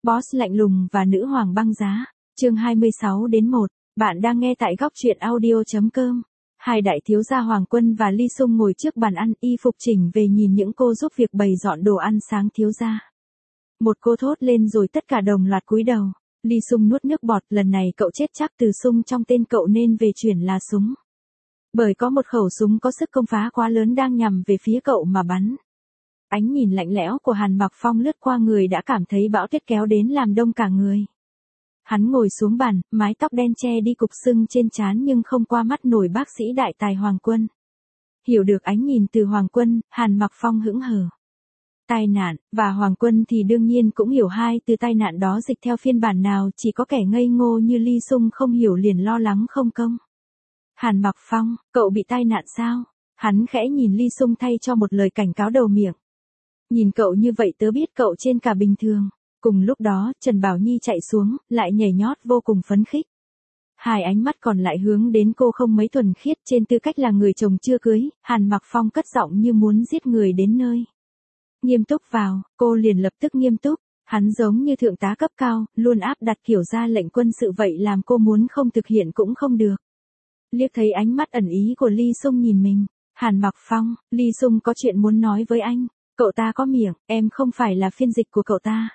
Boss lạnh lùng và nữ hoàng băng giá. Chương 26-1. Bạn đang nghe tại góc truyện audio.com. Hai đại thiếu gia Hoàng Quân và Ly Sung ngồi trước bàn ăn, y phục chỉnh về nhìn những cô giúp việc bày dọn đồ ăn sáng thiếu gia. Một cô thốt lên rồi tất cả đồng loạt cúi đầu. Ly Sung nuốt nước bọt, lần này cậu chết chắc, từ Sung trong tên cậu nên về chuyển là súng. Bởi có một khẩu súng có sức công phá quá lớn đang nhằm về phía cậu mà bắn. Ánh nhìn lạnh lẽo của Hàn Mặc Phong lướt qua người đã cảm thấy bão tuyết kéo đến làm đông cả người. Hắn ngồi xuống bàn, mái tóc đen che đi cục sưng trên trán nhưng không qua mắt nổi bác sĩ đại tài Hoàng Quân. Hiểu được ánh nhìn từ Hoàng Quân, Hàn Mặc Phong hững hờ. Tai nạn, và Hoàng Quân thì đương nhiên cũng hiểu hai từ tai nạn đó dịch theo phiên bản nào, chỉ có kẻ ngây ngô như Ly Sung không hiểu liền lo lắng không công. Hàn Mặc Phong, cậu bị tai nạn sao? Hắn khẽ nhìn Ly Sung thay cho một lời cảnh cáo đầu miệng. Nhìn cậu như vậy tớ biết cậu trên cả bình thường. Cùng lúc đó, Trần Bảo Nhi chạy xuống, lại nhảy nhót vô cùng phấn khích. Hai ánh mắt còn lại hướng đến cô không mấy thuần khiết, trên tư cách là người chồng chưa cưới, Hàn Mặc Phong cất giọng như muốn giết người đến nơi. Nghiêm túc vào, cô liền lập tức nghiêm túc, hắn giống như thượng tá cấp cao, luôn áp đặt kiểu ra lệnh quân sự vậy làm cô muốn không thực hiện cũng không được. Liếc thấy ánh mắt ẩn ý của Ly Sung nhìn mình, Hàn Mặc Phong, Ly Sung có chuyện muốn nói với anh. Cậu ta có miệng, em không phải là phiên dịch của cậu ta.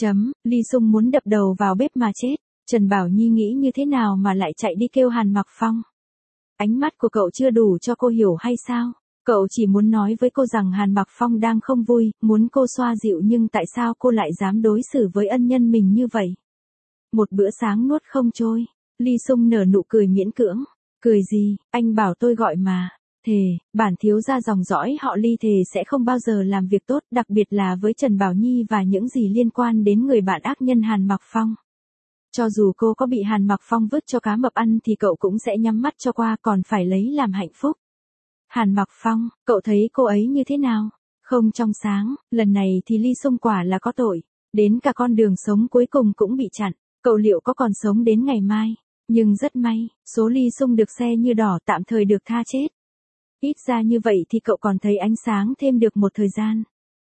Ly Sung muốn đập đầu vào bếp mà chết. Trần Bảo Nhi nghĩ như thế nào mà lại chạy đi kêu Hàn Mặc Phong. Ánh mắt của cậu chưa đủ cho cô hiểu hay sao? Cậu chỉ muốn nói với cô rằng Hàn Mặc Phong đang không vui, muốn cô xoa dịu nhưng tại sao cô lại dám đối xử với ân nhân mình như vậy? Một bữa sáng nuốt không trôi. Ly Sung nở nụ cười miễn cưỡng. Cười gì, anh bảo tôi gọi mà. Thề, bản thiếu gia dòng dõi họ Ly thề sẽ không bao giờ làm việc tốt, đặc biệt là với Trần Bảo Nhi và những gì liên quan đến người bạn ác nhân Hàn Mặc Phong. Cho dù cô có bị Hàn Mặc Phong vứt cho cá mập ăn thì cậu cũng sẽ nhắm mắt cho qua, còn phải lấy làm hạnh phúc. Hàn Mặc Phong, cậu thấy cô ấy như thế nào? Không trong sáng, lần này thì Ly Sung quả là có tội. Đến cả con đường sống cuối cùng cũng bị chặn. Cậu liệu có còn sống đến ngày mai? Nhưng rất may, số Ly Sung được xe như đỏ tạm thời được tha chết. Ít ra như vậy thì cậu còn thấy ánh sáng thêm được một thời gian.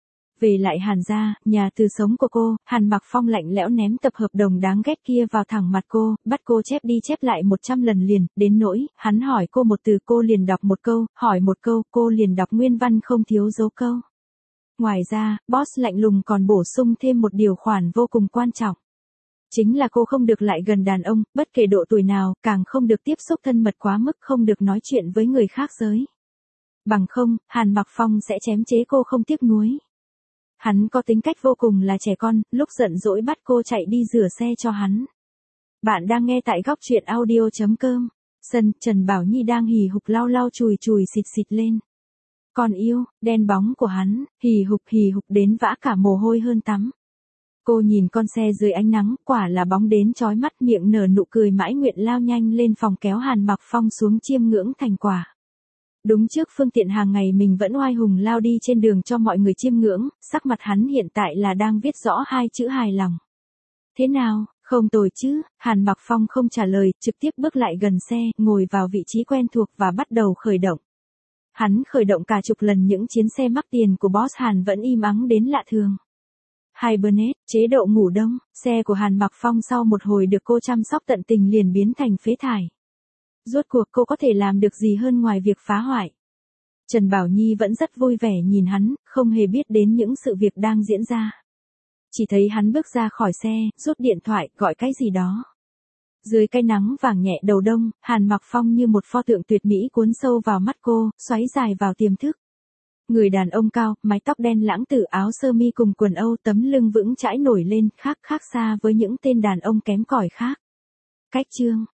Về lại Hàn gia, nhà từ sống của cô, Hàn Mặc Phong lạnh lẽo ném tập hợp đồng đáng ghét kia vào thẳng mặt cô, bắt cô chép đi chép lại 100 lần liền, đến nỗi, hắn hỏi cô một từ cô liền đọc một câu, hỏi một câu, cô liền đọc nguyên văn không thiếu dấu câu. Ngoài ra, boss lạnh lùng còn bổ sung thêm một điều khoản vô cùng quan trọng. Chính là cô không được lại gần đàn ông, bất kể độ tuổi nào, càng không được tiếp xúc thân mật quá mức, không được nói chuyện với người khác giới. Bằng không, Hàn Mặc Phong sẽ chém chế cô không tiếc nuối. Hắn có tính cách vô cùng là trẻ con, lúc giận dỗi bắt cô chạy đi rửa xe cho hắn. Bạn đang nghe tại góc truyện audio.com. Sân, Trần Bảo Nhi đang hì hục lau lau chùi chùi xịt xịt lên. Con yêu, đen bóng của hắn, hì hục đến vã cả mồ hôi hơn tắm. Cô nhìn con xe dưới ánh nắng, quả là bóng đến chói mắt, miệng nở nụ cười mãi nguyện lao nhanh lên phòng kéo Hàn Mặc Phong xuống chiêm ngưỡng thành quả. Đúng trước phương tiện hàng ngày mình vẫn oai hùng lao đi trên đường cho mọi người chiêm ngưỡng, sắc mặt hắn hiện tại là đang viết rõ hai chữ hài lòng. Thế nào, không tồi chứ? Hàn Mặc Phong không trả lời, trực tiếp bước lại gần xe, ngồi vào vị trí quen thuộc và bắt đầu khởi động. Hắn khởi động cả chục lần những chiến xe mắc tiền của boss Hàn vẫn im ắng đến lạ thường. Hibernate, chế độ ngủ đông, xe của Hàn Mặc Phong sau một hồi được cô chăm sóc tận tình liền biến thành phế thải. Rốt cuộc cô có thể làm được gì hơn ngoài việc phá hoại. Trần Bảo Nhi vẫn rất vui vẻ nhìn hắn, không hề biết đến những sự việc đang diễn ra. Chỉ thấy hắn bước ra khỏi xe, rút điện thoại, gọi cái gì đó. Dưới cái nắng vàng nhẹ đầu đông, Hàn Mặc Phong như một pho tượng tuyệt mỹ cuốn sâu vào mắt cô, xoáy dài vào tiềm thức. Người đàn ông cao, mái tóc đen lãng tử, áo sơ mi cùng quần Âu, tấm lưng vững chãi nổi lên, khác xa với những tên đàn ông kém cỏi khác. Cách chương,